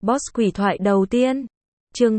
Boss quỷ thoại đầu tiên. Chương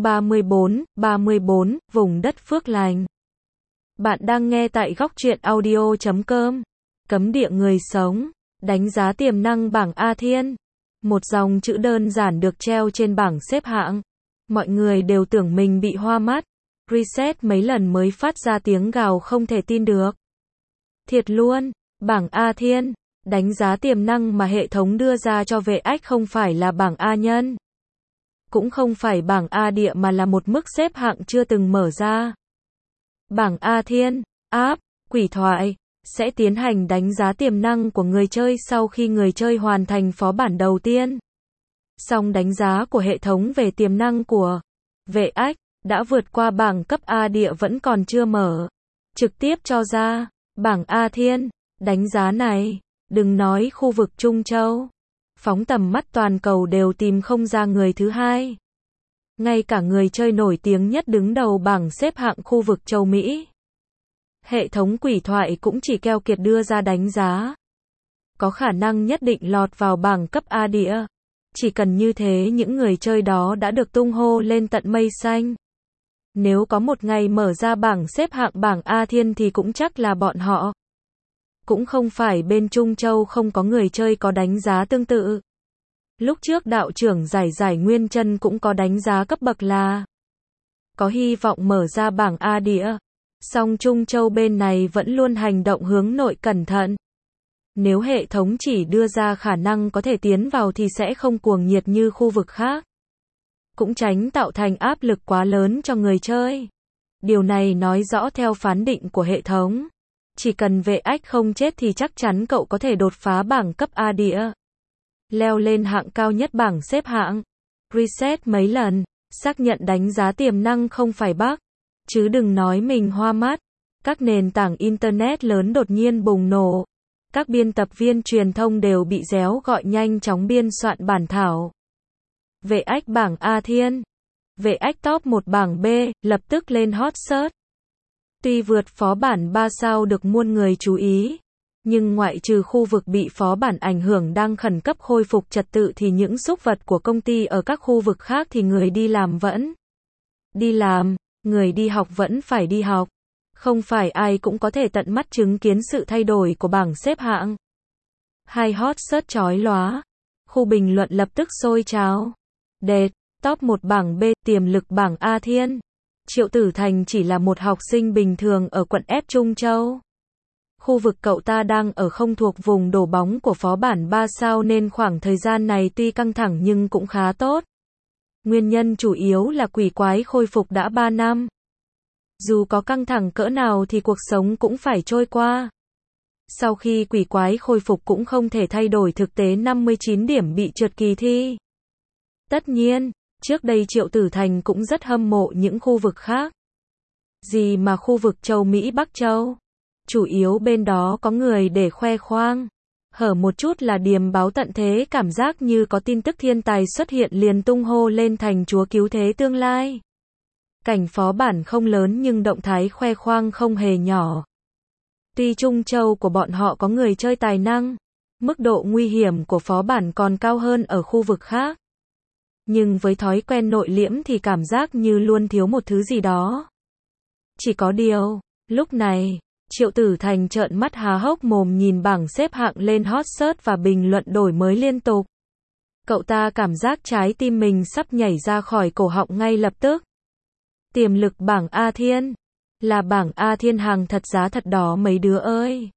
34, vùng đất phước lành. Bạn đang nghe tại góc truyện audio.com. Cấm địa người sống. Đánh giá tiềm năng bảng A Thiên. Một dòng chữ đơn giản được treo trên bảng xếp hạng. Mọi người đều tưởng mình bị hoa mắt. Reset mấy lần mới phát ra tiếng gào không thể tin được. Thiệt luôn, bảng A Thiên. Đánh giá tiềm năng mà hệ thống đưa ra cho vệ ách không phải là bảng A nhân. Cũng không phải bảng A địa mà là một mức xếp hạng chưa từng mở ra. Bảng A Thiên, app, quỷ thoại, sẽ tiến hành đánh giá tiềm năng của người chơi sau khi người chơi hoàn thành phó bản đầu tiên. Song đánh giá của hệ thống về tiềm năng của vệ ách đã vượt qua bảng cấp A địa vẫn còn chưa mở. Trực tiếp cho ra, bảng A Thiên, đánh giá này, đừng nói khu vực Trung Châu. Phóng tầm mắt toàn cầu đều tìm không ra người thứ hai. Ngay cả người chơi nổi tiếng nhất đứng đầu bảng xếp hạng khu vực châu Mỹ. Hệ thống quỷ thoại cũng chỉ keo kiệt đưa ra đánh giá. Có khả năng nhất định lọt vào bảng cấp A địa. Chỉ cần như thế những người chơi đó đã được tung hô lên tận mây xanh. Nếu có một ngày mở ra bảng xếp hạng bảng A Thiên thì cũng chắc là bọn họ. Cũng không phải bên Trung Châu không có người chơi có đánh giá tương tự. Lúc trước đạo trưởng giải Nguyên Chân cũng có đánh giá cấp bậc là có hy vọng mở ra bảng A địa. Song Trung Châu bên này vẫn luôn hành động hướng nội cẩn thận. Nếu hệ thống chỉ đưa ra khả năng có thể tiến vào thì sẽ không cuồng nhiệt như khu vực khác. Cũng tránh tạo thành áp lực quá lớn cho người chơi. Điều này nói rõ theo phán định của hệ thống. Chỉ cần vệ ách không chết thì chắc chắn cậu có thể đột phá bảng cấp A địa. Leo lên hạng cao nhất bảng xếp hạng. Reset mấy lần, xác nhận đánh giá tiềm năng không phải bug. Chứ đừng nói mình hoa mắt. Các nền tảng Internet lớn đột nhiên bùng nổ. Các biên tập viên truyền thông đều bị réo gọi nhanh chóng biên soạn bản thảo. Vệ ách bảng A Thiên. Vệ ách top 1 bảng B, lập tức lên hot search. Tuy vượt phó bản 3 sao được muôn người chú ý, nhưng ngoại trừ khu vực bị phó bản ảnh hưởng đang khẩn cấp khôi phục trật tự thì những súc vật của công ty ở các khu vực khác thì người đi làm vẫn đi làm, người đi học vẫn phải đi học. Không phải ai cũng có thể tận mắt chứng kiến sự thay đổi của bảng xếp hạng. Hai hot search chói lóa. Khu bình luận lập tức sôi trào. Đệt, top 1 bảng B, tiềm lực bảng A Thiên. Triệu Tử Thành chỉ là một học sinh bình thường ở quận F Trung Châu. Khu vực cậu ta đang ở không thuộc vùng đổ bóng của phó bản 3 sao nên khoảng thời gian này tuy căng thẳng nhưng cũng khá tốt. Nguyên nhân chủ yếu là quỷ quái khôi phục đã 3 năm. Dù có căng thẳng cỡ nào thì cuộc sống cũng phải trôi qua. Sau khi quỷ quái khôi phục cũng không thể thay đổi thực tế 59 điểm bị trượt kỳ thi. Tất nhiên, trước đây Triệu Tử Thành cũng rất hâm mộ những khu vực khác. Gì mà khu vực châu Mỹ Bắc Châu. Chủ yếu bên đó có người để khoe khoang. Hở một chút là điềm báo tận thế, cảm giác như có tin tức thiên tài xuất hiện liền tung hô lên thành chúa cứu thế tương lai. Cảnh phó bản không lớn nhưng động thái khoe khoang không hề nhỏ. Tuy Trung Châu của bọn họ có người chơi tài năng, mức độ nguy hiểm của phó bản còn cao hơn ở khu vực khác. Nhưng với thói quen nội liễm thì cảm giác như luôn thiếu một thứ gì đó. Chỉ có điều, lúc này, Triệu Tử Thành trợn mắt há hốc mồm nhìn bảng xếp hạng lên hot search và bình luận đổi mới liên tục. Cậu ta cảm giác trái tim mình sắp nhảy ra khỏi cổ họng ngay lập tức. Tiềm lực bảng A Thiên. Là bảng A Thiên hàng thật giá thật đó mấy đứa ơi.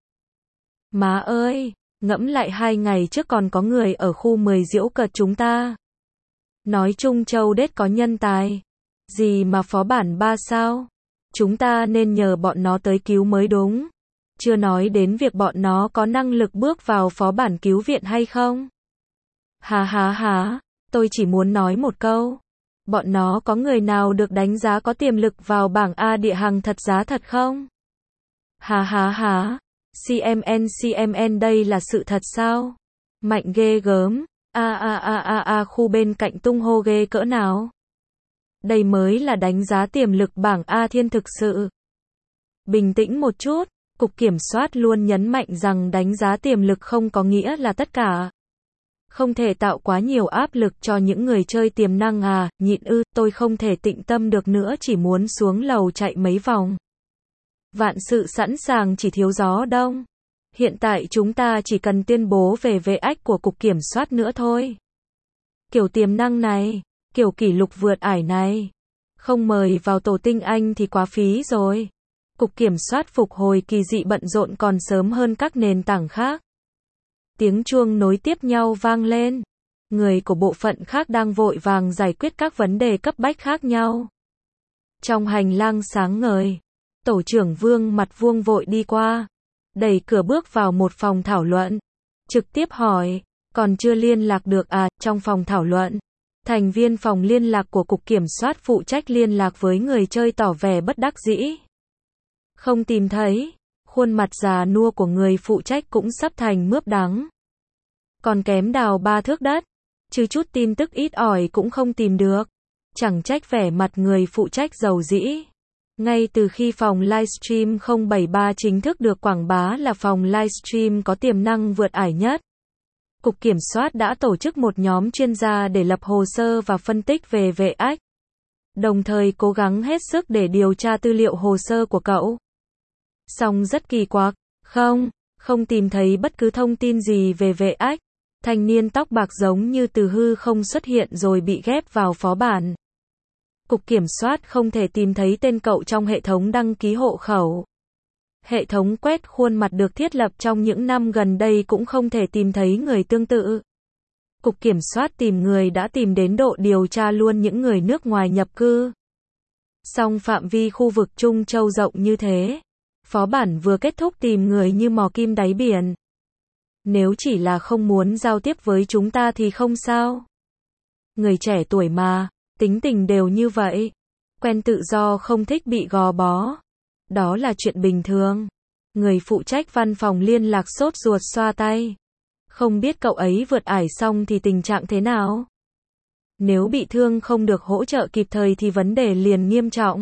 Má ơi, ngẫm lại 2 ngày trước còn có người ở khu 10 giễu cợt chúng ta. Nói Trung Châu đết có nhân tài. Gì mà phó bản 3 sao? Chúng ta nên nhờ bọn nó tới cứu mới đúng. Chưa nói đến việc bọn nó có năng lực bước vào phó bản cứu viện hay không. Há, tôi chỉ muốn nói một câu. Bọn nó có người nào được đánh giá có tiềm lực vào bảng A địa hàng thật giá thật không? Há, CMN đây là sự thật sao? Mạnh ghê gớm. Khu bên cạnh tung hô ghê cỡ nào? Đây mới là đánh giá tiềm lực bảng A Thiên thực sự. Bình tĩnh một chút, Cục Kiểm soát luôn nhấn mạnh rằng đánh giá tiềm lực không có nghĩa là tất cả. Không thể tạo quá nhiều áp lực cho những người chơi tiềm năng à, nhịn ư, tôi không thể tĩnh tâm được nữa, chỉ muốn xuống lầu chạy mấy vòng. Vạn sự sẵn sàng, chỉ thiếu gió đông. Hiện tại chúng ta chỉ cần tuyên bố về vệ ách của cục kiểm soát nữa thôi. Kiểu tiềm năng này, kiểu kỷ lục vượt ải này, không mời vào tổ tinh anh thì quá phí rồi. Cục kiểm soát phục hồi kỳ dị bận rộn còn sớm hơn các nền tảng khác. Tiếng chuông nối tiếp nhau vang lên. Người của bộ phận khác đang vội vàng giải quyết các vấn đề cấp bách khác nhau. Trong hành lang sáng ngời, tổ trưởng Vương mặt vuông vội đi qua, đẩy cửa bước vào một phòng thảo luận. Trực tiếp hỏi, còn chưa liên lạc được à? Trong phòng thảo luận, thành viên phòng liên lạc của cục kiểm soát phụ trách liên lạc với người chơi tỏ vẻ bất đắc dĩ. Không tìm thấy, khuôn mặt già nua của người phụ trách cũng sắp thành mướp đắng. Còn kém đào 3 thước đất, chứ chút tin tức ít ỏi cũng không tìm được. Chẳng trách vẻ mặt người phụ trách dầu dĩ. Ngay từ khi phòng livestream 073 chính thức được quảng bá là phòng livestream có tiềm năng vượt ải nhất, Cục Kiểm soát đã tổ chức một nhóm chuyên gia để lập hồ sơ và phân tích về vệ ách, đồng thời cố gắng hết sức để điều tra tư liệu hồ sơ của cậu. Song rất kỳ quặc, không tìm thấy bất cứ thông tin gì về vệ ách. Thanh niên tóc bạc giống như từ hư không xuất hiện rồi bị ghép vào phó bản. Cục Kiểm soát không thể tìm thấy tên cậu trong hệ thống đăng ký hộ khẩu. Hệ thống quét khuôn mặt được thiết lập trong những năm gần đây cũng không thể tìm thấy người tương tự. Cục Kiểm soát tìm người đã tìm đến độ điều tra luôn những người nước ngoài nhập cư. Song phạm vi khu vực Trung Châu rộng như thế, phó bản vừa kết thúc tìm người như mò kim đáy biển. Nếu chỉ là không muốn giao tiếp với chúng ta thì không sao. Người trẻ tuổi mà, tính tình đều như vậy. Quen tự do không thích bị gò bó. Đó là chuyện bình thường. Người phụ trách văn phòng liên lạc sốt ruột xoa tay. Không biết cậu ấy vượt ải xong thì tình trạng thế nào? Nếu bị thương không được hỗ trợ kịp thời thì vấn đề liền nghiêm trọng.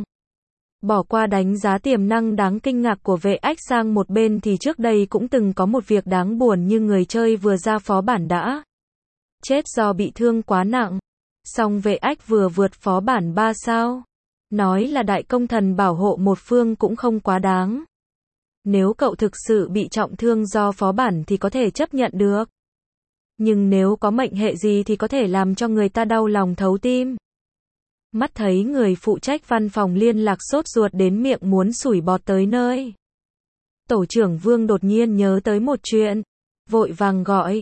Bỏ qua đánh giá tiềm năng đáng kinh ngạc của vệ ách sang một bên thì trước đây cũng từng có một việc đáng buồn như người chơi vừa ra phó bản đã chết do bị thương quá nặng. Song vệ ách vừa vượt phó bản 3 sao. Nói là đại công thần bảo hộ một phương cũng không quá đáng. Nếu cậu thực sự bị trọng thương do phó bản thì có thể chấp nhận được. Nhưng nếu có mệnh hệ gì thì có thể làm cho người ta đau lòng thấu tim. Mắt thấy người phụ trách văn phòng liên lạc sốt ruột đến miệng muốn sủi bọt tới nơi. Tổ trưởng Vương đột nhiên nhớ tới một chuyện. Vội vàng gọi,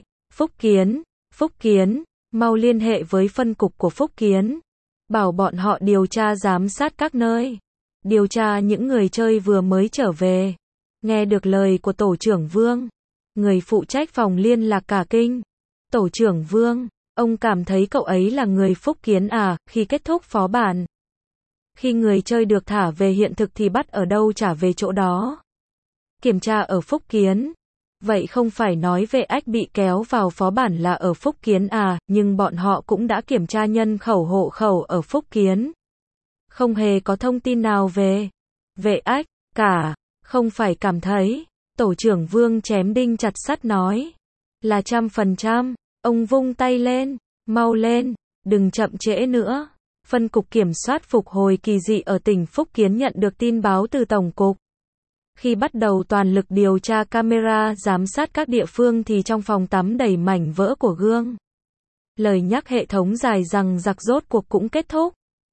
Phúc Kiến, mau liên hệ với phân cục của Phúc Kiến. Bảo bọn họ điều tra giám sát các nơi. Điều tra những người chơi vừa mới trở về. Nghe được lời của tổ trưởng Vương, người phụ trách phòng liên lạc cả kinh. Tổ trưởng Vương, ông cảm thấy cậu ấy là người Phúc Kiến à? Khi kết thúc phó bản, khi người chơi được thả về hiện thực thì bắt ở đâu trả về chỗ đó. Kiểm tra ở Phúc Kiến. Vậy không phải nói vệ ách bị kéo vào phó bản là ở Phúc Kiến à? Nhưng bọn họ cũng đã kiểm tra nhân khẩu hộ khẩu ở Phúc Kiến. Không hề có thông tin nào về vệ ách cả. Không phải cảm thấy. Tổ trưởng Vương chém đinh chặt sắt nói. Là 100%. Ông vung tay lên. Mau lên. Đừng chậm trễ nữa. Phân cục kiểm soát phục hồi kỳ dị ở tỉnh Phúc Kiến nhận được tin báo từ Tổng cục. Khi bắt đầu toàn lực điều tra camera giám sát các địa phương thì trong phòng tắm đầy mảnh vỡ của gương. Lời nhắc hệ thống dài dằng dặc rốt cuộc cũng kết thúc.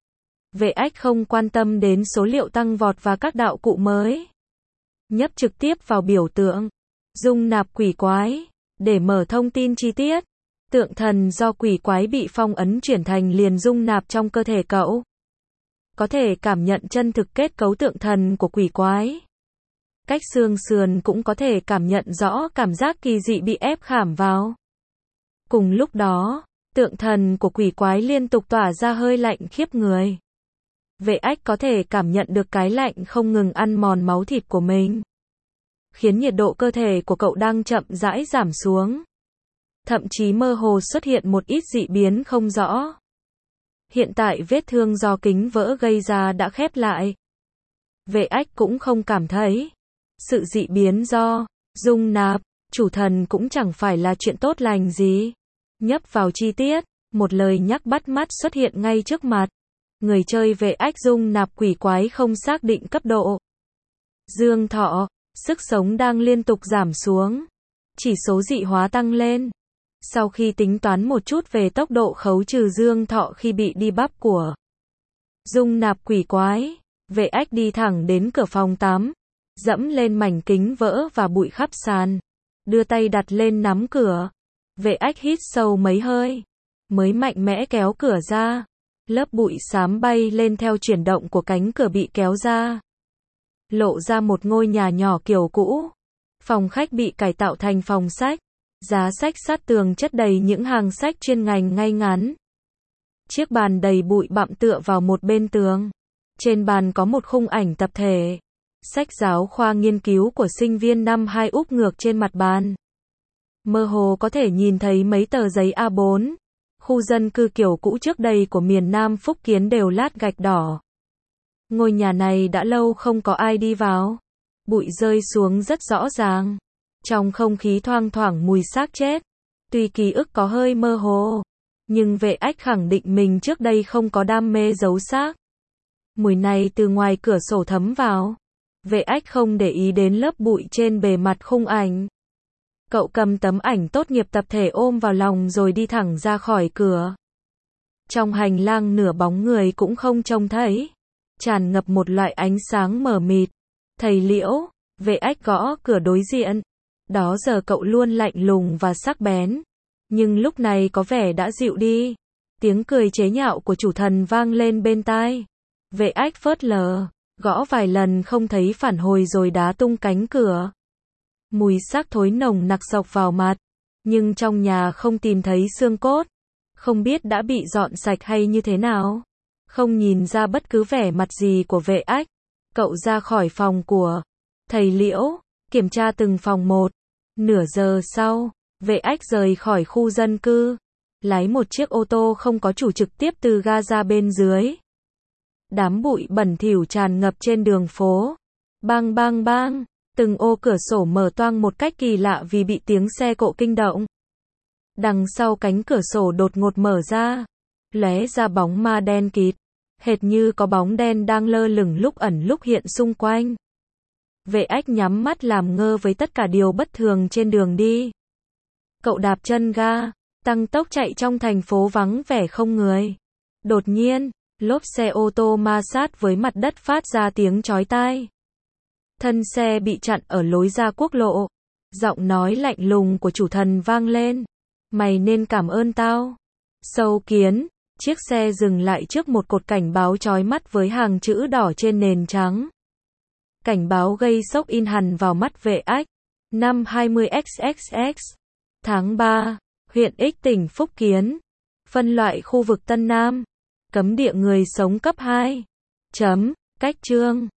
Vệ ách không quan tâm đến số liệu tăng vọt và các đạo cụ mới. Nhấp trực tiếp vào biểu tượng dung nạp quỷ quái để mở thông tin chi tiết. Tượng thần do quỷ quái bị phong ấn chuyển thành liền dung nạp trong cơ thể cậu. Có thể cảm nhận chân thực kết cấu tượng thần của quỷ quái. Cách xương sườn cũng có thể cảm nhận rõ cảm giác kỳ dị bị ép khảm vào. Cùng lúc đó, tượng thần của quỷ quái liên tục tỏa ra hơi lạnh khiếp người. Vệ ách có thể cảm nhận được cái lạnh không ngừng ăn mòn máu thịt của mình, khiến nhiệt độ cơ thể của cậu đang chậm rãi giảm xuống. Thậm chí mơ hồ xuất hiện một ít dị biến không rõ. Hiện tại vết thương do kính vỡ gây ra đã khép lại. Vệ ách cũng không cảm thấy. Sự dị biến do dung nạp chủ thần cũng chẳng phải là chuyện tốt lành gì. Nhấp vào chi tiết, một lời nhắc bắt mắt xuất hiện ngay trước mặt. Người chơi vệ ách dung nạp quỷ quái không xác định cấp độ. Dương thọ, sức sống đang liên tục giảm xuống. Chỉ số dị hóa tăng lên. Sau khi tính toán một chút về tốc độ khấu trừ dương thọ khi bị debuff của dung nạp quỷ quái, vệ ách đi thẳng đến cửa phòng tắm, dẫm lên mảnh kính vỡ và bụi khắp sàn, đưa tay đặt lên nắm cửa. Vệ ách hít sâu mấy hơi, mới mạnh mẽ kéo cửa ra. Lớp bụi xám bay lên theo chuyển động của cánh cửa bị kéo ra. Lộ ra một ngôi nhà nhỏ kiểu cũ. Phòng khách bị cải tạo thành phòng sách. Giá sách sát tường chất đầy những hàng sách chuyên ngành ngay ngắn. Chiếc bàn đầy bụi bặm tựa vào một bên tường. Trên bàn có một khung ảnh tập thể. Sách giáo khoa nghiên cứu của sinh viên năm 2 úp ngược trên mặt bàn. Mơ hồ có thể nhìn thấy mấy tờ giấy A4. Khu dân cư kiểu cũ trước đây của miền Nam Phúc Kiến đều lát gạch đỏ. Ngôi nhà này đã lâu không có ai đi vào. Bụi rơi xuống rất rõ ràng. Trong không khí thoang thoảng mùi xác chết. Tuy ký ức có hơi mơ hồ, nhưng vệ ách khẳng định mình trước đây không có đam mê giấu xác. Mùi này từ ngoài cửa sổ thấm vào. Vệ ách không để ý đến lớp bụi trên bề mặt khung ảnh. Cậu cầm tấm ảnh tốt nghiệp tập thể ôm vào lòng rồi đi thẳng ra khỏi cửa. Trong hành lang nửa bóng người cũng không trông thấy. Tràn ngập một loại ánh sáng mờ mịt. Thầy Liễu, vệ ách gõ cửa đối diện. Đó giờ cậu luôn lạnh lùng và sắc bén. Nhưng lúc này có vẻ đã dịu đi. Tiếng cười chế nhạo của chủ thần vang lên bên tai. Vệ ách phớt lờ, gõ vài lần không thấy phản hồi rồi đá tung cánh cửa. Mùi xác thối nồng nặc xộc vào mặt. Nhưng trong nhà không tìm thấy xương cốt. Không biết đã bị dọn sạch hay như thế nào. Không nhìn ra bất cứ vẻ mặt gì của vệ ách. Cậu ra khỏi phòng của thầy Liễu, kiểm tra từng phòng một. Nửa giờ sau, vệ ách rời khỏi khu dân cư. Lái một chiếc ô tô không có chủ trực tiếp từ ga ra bên dưới. Đám bụi bẩn thỉu tràn ngập trên đường phố. Bang bang bang. Từng ô cửa sổ mở toang một cách kỳ lạ vì bị tiếng xe cộ kinh động. Đằng sau cánh cửa sổ đột ngột mở ra. Lóe ra bóng ma đen kịt. Hệt như có bóng đen đang lơ lửng lúc ẩn lúc hiện xung quanh. Vệ ách nhắm mắt làm ngơ với tất cả điều bất thường trên đường đi. Cậu đạp chân ga, tăng tốc chạy trong thành phố vắng vẻ không người. Đột nhiên, lốp xe ô tô ma sát với mặt đất phát ra tiếng chói tai. Thân xe bị chặn ở lối ra quốc lộ. Giọng nói lạnh lùng của chủ thần vang lên. Mày nên cảm ơn tao. Sâu kiến. Chiếc xe dừng lại trước một cột cảnh báo chói mắt với hàng chữ đỏ trên nền trắng. Cảnh báo gây sốc in hằn vào mắt vệ ách. Năm 20XXX. Tháng 3. Huyện X tỉnh Phúc Kiến. Phân loại khu vực Tân Nam. Cấm địa người sống cấp 2. Cách chương.